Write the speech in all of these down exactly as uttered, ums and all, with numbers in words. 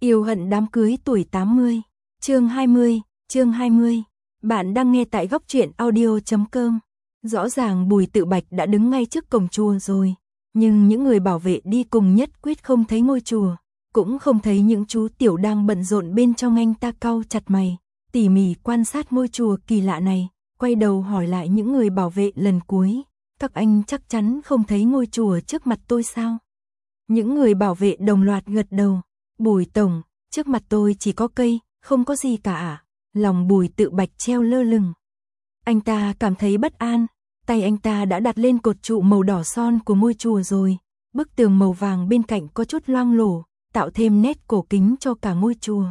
Yêu hận đám cưới tuổi tám mươi, chương hai mươi, chương hai mươi. Bạn đang nghe tại góc truyện audio chấm com. Rõ ràng Bùi Tự Bạch đã đứng ngay trước cổng chùa rồi, nhưng những người bảo vệ đi cùng nhất quyết không thấy ngôi chùa, cũng không thấy những chú tiểu đang bận rộn bên trong. Anh ta cau chặt mày, tỉ mỉ quan sát ngôi chùa kỳ lạ này, quay đầu hỏi lại những người bảo vệ lần cuối, các anh chắc chắn không thấy ngôi chùa trước mặt tôi sao? Những người bảo vệ đồng loạt gật đầu. Bùi tổng, trước mặt tôi chỉ có cây, không có gì cả ạ. Lòng Bùi Tự Bạch treo lơ lửng. Anh ta cảm thấy bất an, tay anh ta đã đặt lên cột trụ màu đỏ son của ngôi chùa rồi. Bức tường màu vàng bên cạnh có chút loang lổ, tạo thêm nét cổ kính cho cả ngôi chùa.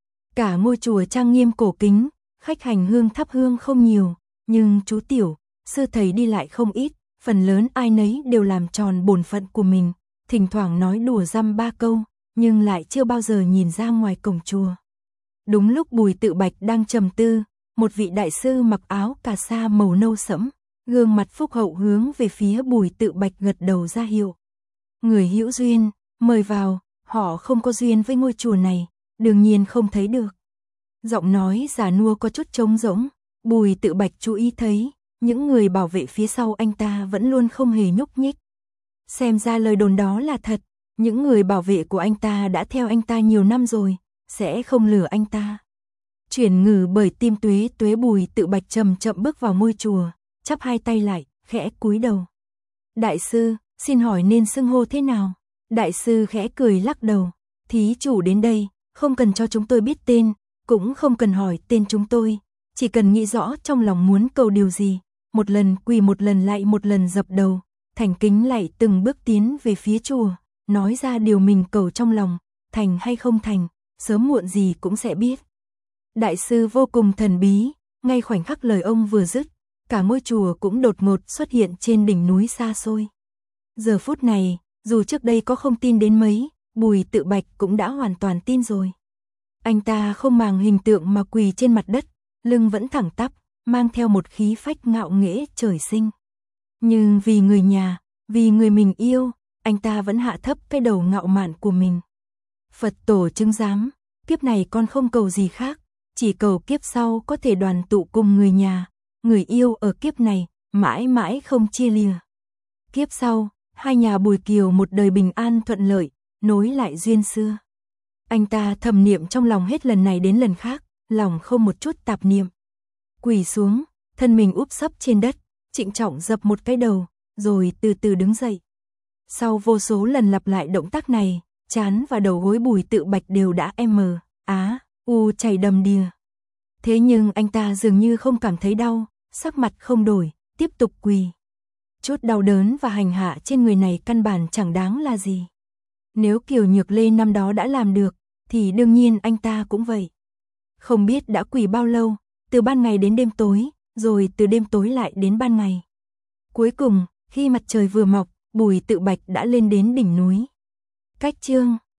Cả ngôi chùa trang nghiêm cổ kính, khách hành hương thắp hương không nhiều, nhưng chú tiểu, sư thầy đi lại không ít, phần lớn ai nấy đều làm tròn bổn phận của mình, thỉnh thoảng nói đùa dăm ba câu, nhưng lại chưa bao giờ nhìn ra ngoài cổng chùa. Đúng lúc Bùi Tự Bạch đang trầm tư, một vị đại sư mặc áo cà sa màu nâu sẫm, gương mặt phúc hậu hướng về phía Bùi Tự Bạch gật đầu ra hiệu. Người hữu duyên, mời vào, họ không có duyên với ngôi chùa này, đương nhiên không thấy được. Giọng nói già nua có chút trống rỗng, Bùi Tự Bạch chú ý thấy, những người bảo vệ phía sau anh ta vẫn luôn không hề nhúc nhích. Xem ra lời đồn đó là thật, những người bảo vệ của anh ta đã theo anh ta nhiều năm rồi, sẽ không lừa anh ta. Chuyển ngừ bởi tim tuế tuế Bùi Tự Bạch chậm chậm bước vào ngôi chùa, chắp hai tay lại, khẽ cúi đầu. Đại sư, xin hỏi nên xưng hô thế nào? Đại sư khẽ cười lắc đầu, thí chủ đến đây, không cần cho chúng tôi biết tên, cũng không cần hỏi tên chúng tôi, chỉ cần nghĩ rõ trong lòng muốn cầu điều gì, một lần quỳ một lần lại một lần dập đầu, thành kính lại từng bước tiến về phía chùa, nói ra điều mình cầu trong lòng, thành hay không thành, sớm muộn gì cũng sẽ biết. Đại sư vô cùng thần bí, ngay khoảnh khắc lời ông vừa dứt, cả ngôi chùa cũng đột ngột xuất hiện trên đỉnh núi xa xôi. Giờ phút này, dù trước đây có không tin đến mấy, Bùi Tự Bạch cũng đã hoàn toàn tin rồi. Anh ta không màng hình tượng mà quỳ trên mặt đất, lưng vẫn thẳng tắp, mang theo một khí phách ngạo nghễ trời sinh. Nhưng vì người nhà, vì người mình yêu, anh ta vẫn hạ thấp cái đầu ngạo mạn của mình. Phật tổ chứng giám, kiếp này con không cầu gì khác, chỉ cầu kiếp sau có thể đoàn tụ cùng người nhà, người yêu ở kiếp này, mãi mãi không chia lìa. Kiếp sau, hai nhà Bùi Kiều một đời bình an thuận lợi, nối lại duyên xưa. Anh ta thầm niệm trong lòng hết lần này đến lần khác, lòng không một chút tạp niệm. Quỳ xuống, thân mình úp sấp trên đất, trịnh trọng dập một cái đầu, rồi từ từ đứng dậy. Sau vô số lần lặp lại động tác này, trán và đầu gối Bùi Tự Bạch đều đã em á, u chảy đầm đìa. Thế nhưng anh ta dường như không cảm thấy đau, sắc mặt không đổi, tiếp tục quỳ. Chút đau đớn và hành hạ trên người này căn bản chẳng đáng là gì. Nếu Kiều Nhược Lê năm đó đã làm được, thì đương nhiên anh ta cũng vậy. Không biết đã quỳ bao lâu, từ ban ngày đến đêm tối, rồi từ đêm tối lại đến ban ngày. Cuối cùng, khi mặt trời vừa mọc, Bùi Tự Bạch đã lên đến đỉnh núi. Cách chương